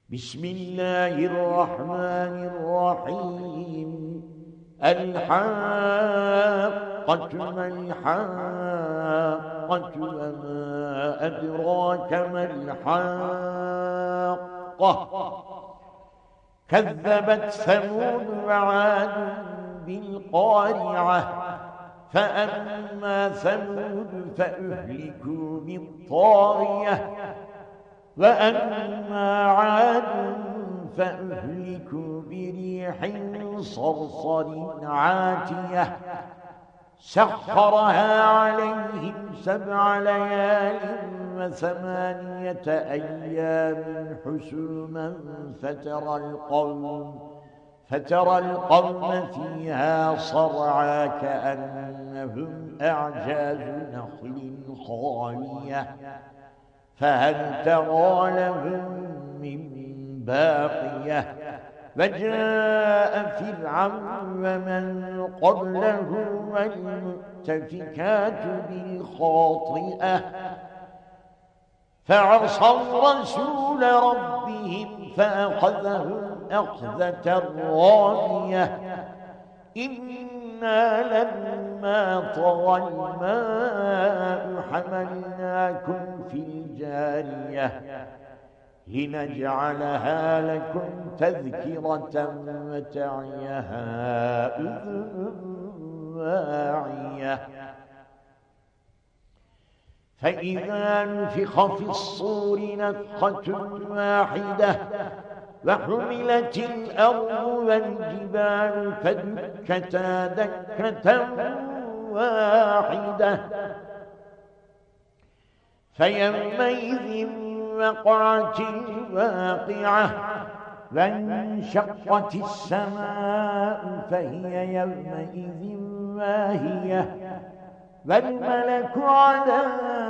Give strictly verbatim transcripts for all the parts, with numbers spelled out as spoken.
بسم الله الرحمن الرحيم. الحاقة ما الحاقة وما أدراك ما الحاقة. كذبت ثمود وعاد بالقارعة. فأما ثمود فأهلكوا بالطاغية وأما عاد فأهلكوا بريح صرصر عاتية سخرها عليهم سبع ليال وثمانية أيام حسوما فترى القوم فترى القوم فيها صرعى كأنهم أعجاز نخل خاوية فهل ترى لهم من باقية. وجاء فرعون ومن قبله والمؤتفكات بالخاطئة فعصوا رسول ربهم فأخذهم أخذة رابية. إنا لما طغى الماء حملناكم في الجارية لنجعلها لكم تذكرة وتعيها أذن واعية. فإذا نفخ في الصور نفخة واحدة وحملت الأرض والجبال فدكتا دكة واحدة فيومئذ وقعت الواقعة وانشقت السماء فهي يومئذ واهية والملك على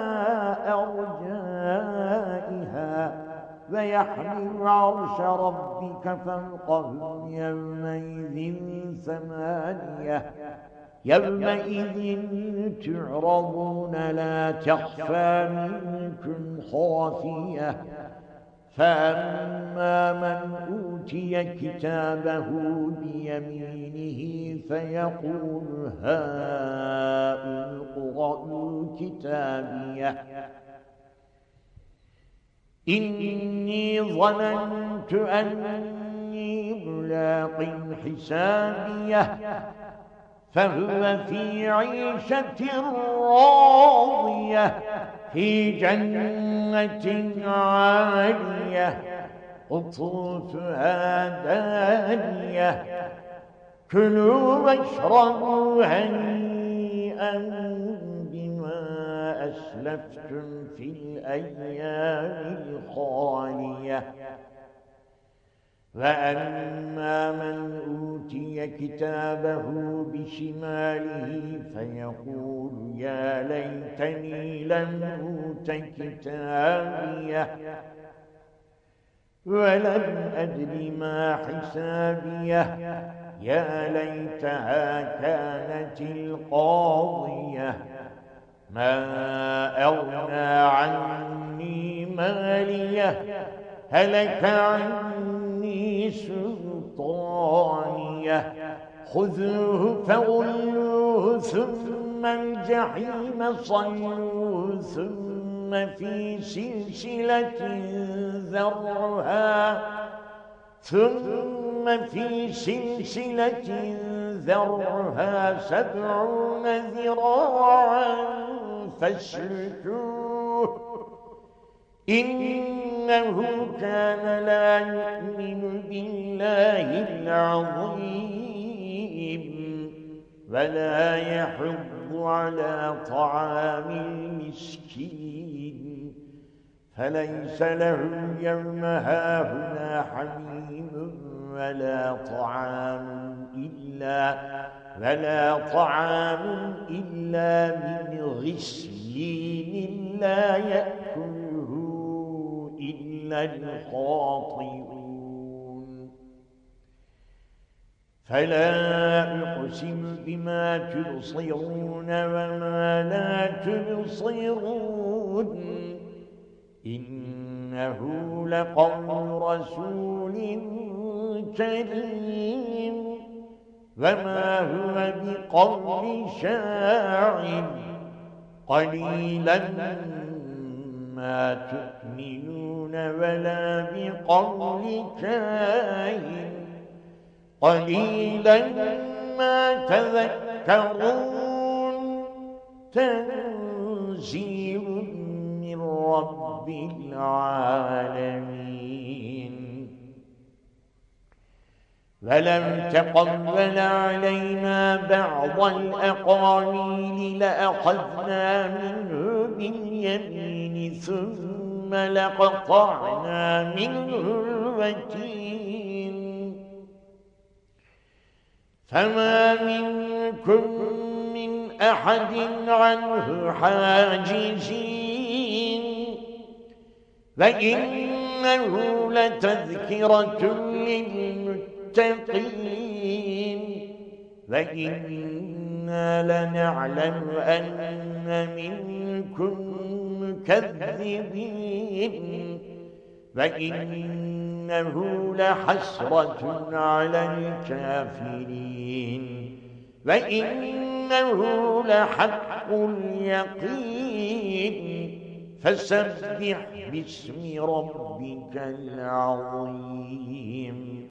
أرجائها ويحمل عرش ربك فوقهم يومئذ ثمانية. يومئذ تعرضون لا تخفى منكم خافية. فأما من أوتي كتابه بيمينه فيقول هاؤم اقرءوا كتابيه إني ظننت أني ملاق حسابيه فهو في عيشة راضية في جنة عالية قطوفها دانية كلوا واشربوا هنيئا بما أسلفتم في الأيام الخالية. وأما من أوتي كتابه بشماله فيقول يا ليتني لم أوت كتابيه ولم أدر ما حسابيه يا ليتها كانت القاضية ما أغنى عني ماليه هلك عني سلطانيه خذوه فغلوه ثم الجحيم صلوه ثم في سلسلة ذرعها ثم في سلسلة ذرعها سبعون ذراعا فاسلكوه إنه كان لا يؤمن بالله العظيم ولا يحض على طعام المسكين فليس له اليوم هاهنا حميم ولا طعام إلا ولا طعام إلا من غسلين لا يأكله إلا الخاطئون. فلا أقسم بما تبصرون وما لا تبصرون إن إنه لقول رسول كريم وما هو بقول شاعر قليلا ما تؤمنون ولا بقول كاهن قليلا ما تذكرون تنزيل من رب العالمين فلم تقبل علينا بعض الأقاويل لأخذنا منه باليمين ثم لقطعنا منه الوتين فما منكم من أحد عنه حاجزين فإنه لتذكرة للمتقين وإنا لنعلم أن منكم مكذبين وإنه لحسرة على الكافرين وإنه لحق اليقين فسبح باسم ربك العظيم.